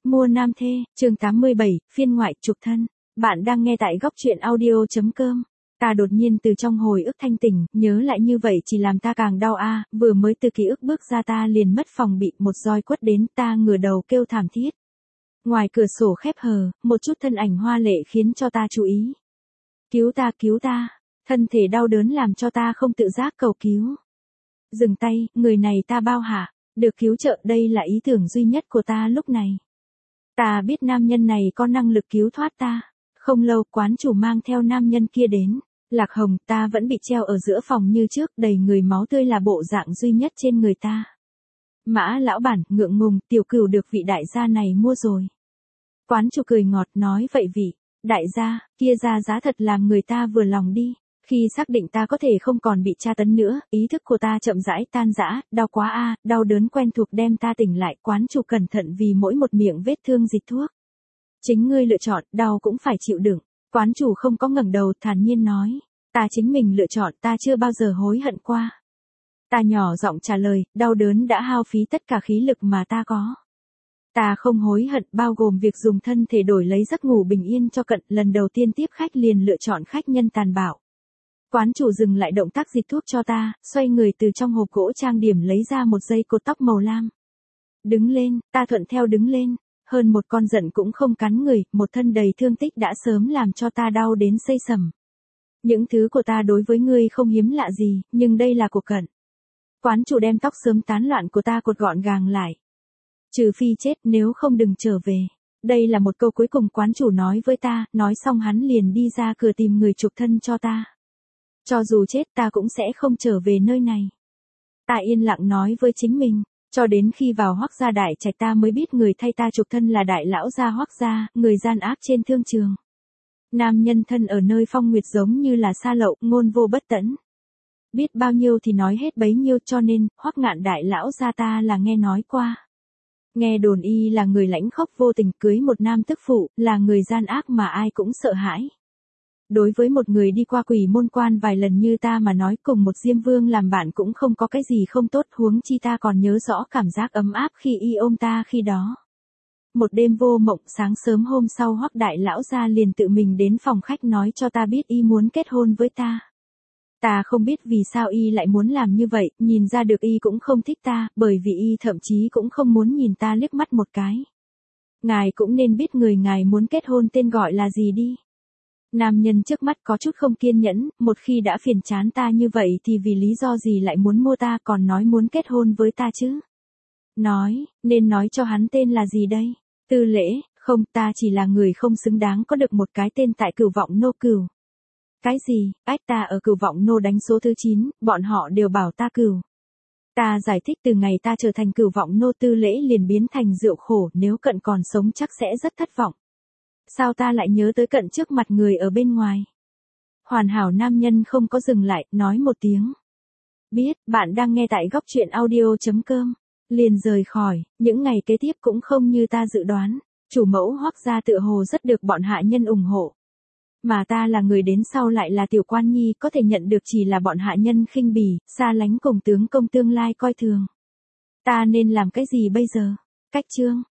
Mua nam thê, chương 87, phiên ngoại trục thân. Bạn đang nghe tại góc truyện audio.com. Ta đột nhiên từ trong hồi ức thanh tỉnh, nhớ lại như vậy chỉ làm ta càng đau vừa mới từ ký ức bước ra ta liền mất phòng bị một roi quất đến ta ngửa đầu kêu thảm thiết. Ngoài cửa sổ khép hờ, một chút thân ảnh hoa lệ khiến cho ta chú ý. Cứu ta, thân thể đau đớn làm cho ta không tự giác cầu cứu. Dừng tay, người này ta bao hả? Được cứu trợ đây là ý tưởng duy nhất của ta lúc này. Ta biết nam nhân này có năng lực cứu thoát ta. Không lâu quán chủ mang theo nam nhân kia đến. Lạc Hồng ta vẫn bị treo ở giữa phòng như trước đầy người máu tươi là bộ dạng duy nhất trên người ta. Mã lão bản ngượng ngùng tiểu cửu được vị đại gia này mua rồi. Quán chủ cười ngọt nói vậy vị, đại gia, kia ra giá thật làm người ta vừa lòng đi. Khi xác định ta có thể không còn bị tra tấn nữa, ý thức của ta chậm rãi tan rã, đau quá đau đớn quen thuộc đem ta tỉnh lại, quán chủ cẩn thận vì mỗi một miệng vết thương dịch thuốc. Chính ngươi lựa chọn, đau cũng phải chịu đựng. Quán chủ không có ngẩng đầu, thản nhiên nói, ta chính mình lựa chọn, ta chưa bao giờ hối hận qua. Ta nhỏ giọng trả lời, đau đớn đã hao phí tất cả khí lực mà ta có. Ta không hối hận bao gồm việc dùng thân thể đổi lấy giấc ngủ bình yên cho cận, lần đầu tiên tiếp khách liền lựa chọn khách nhân tàn bạo. Quán chủ dừng lại động tác dịch thuốc cho ta, xoay người từ trong hộp gỗ trang điểm lấy ra một dây cột tóc màu lam. Đứng lên, ta thuận theo đứng lên, hơn một con giận cũng không cắn người, một thân đầy thương tích đã sớm làm cho ta đau đến xây sẩm. Những thứ của ta đối với ngươi không hiếm lạ gì, nhưng đây là của cận. Quán chủ đem tóc sớm tán loạn của ta cột gọn gàng lại. Trừ phi chết nếu không đừng trở về. Đây là một câu cuối cùng quán chủ nói với ta, nói xong hắn liền đi ra cửa tìm người trục thân cho ta. Cho dù chết ta cũng sẽ không trở về nơi này. Ta yên lặng nói với chính mình, cho đến khi vào Hoắc gia đại trạch ta mới biết người thay ta trục thân là đại lão gia Hoắc gia, người gian ác trên thương trường. Nam nhân thân ở nơi phong nguyệt giống như là sa lậu, ngôn vô bất tẫn. Biết bao nhiêu thì nói hết bấy nhiêu cho nên, Hoắc Ngạn đại lão gia ta là nghe nói qua. Nghe đồn y là người lãnh khốc vô tình cưới một nam tức phụ, là người gian ác mà ai cũng sợ hãi. Đối với một người đi qua quỷ môn quan vài lần như ta mà nói cùng một Diêm Vương làm bạn cũng không có cái gì không tốt, huống chi ta còn nhớ rõ cảm giác ấm áp khi y ôm ta khi đó. Một đêm vô mộng, sáng sớm hôm sau Hoắc đại lão gia liền tự mình đến phòng khách nói cho ta biết y muốn kết hôn với ta. Ta không biết vì sao y lại muốn làm như vậy, nhìn ra được y cũng không thích ta, bởi vì y thậm chí cũng không muốn nhìn ta liếc mắt một cái. Ngài cũng nên biết người ngài muốn kết hôn tên gọi là gì đi. Nam nhân trước mắt có chút không kiên nhẫn, một khi đã phiền chán ta như vậy thì vì lý do gì lại muốn mua ta còn nói muốn kết hôn với ta chứ? Nên nói cho hắn tên là gì đây? Tư Lễ, không ta chỉ là người không xứng đáng có được một cái tên tại Cửu Vọng Nô Cửu. Cái gì, ta ở Cửu Vọng Nô đánh số thứ 9, bọn họ đều bảo ta Cửu. Ta giải thích từ ngày ta trở thành Cửu Vọng Nô Tư Lễ liền biến thành rượu khổ, nếu cận còn sống chắc sẽ rất thất vọng. Sao ta lại nhớ tới cận trước mặt người ở bên ngoài? Hoàn hảo nam nhân không có dừng lại, nói một tiếng. Biết, bạn đang nghe tại góc truyện audio.com. Liền rời khỏi, những ngày kế tiếp cũng không như ta dự đoán. Chủ mẫu Hoắc gia tựa hồ rất được bọn hạ nhân ủng hộ. Mà ta là người đến sau lại là tiểu quan nhi có thể nhận được chỉ là bọn hạ nhân khinh bỉ, xa lánh cùng tướng công tương lai coi thường. Ta nên làm cái gì bây giờ? Cách chương.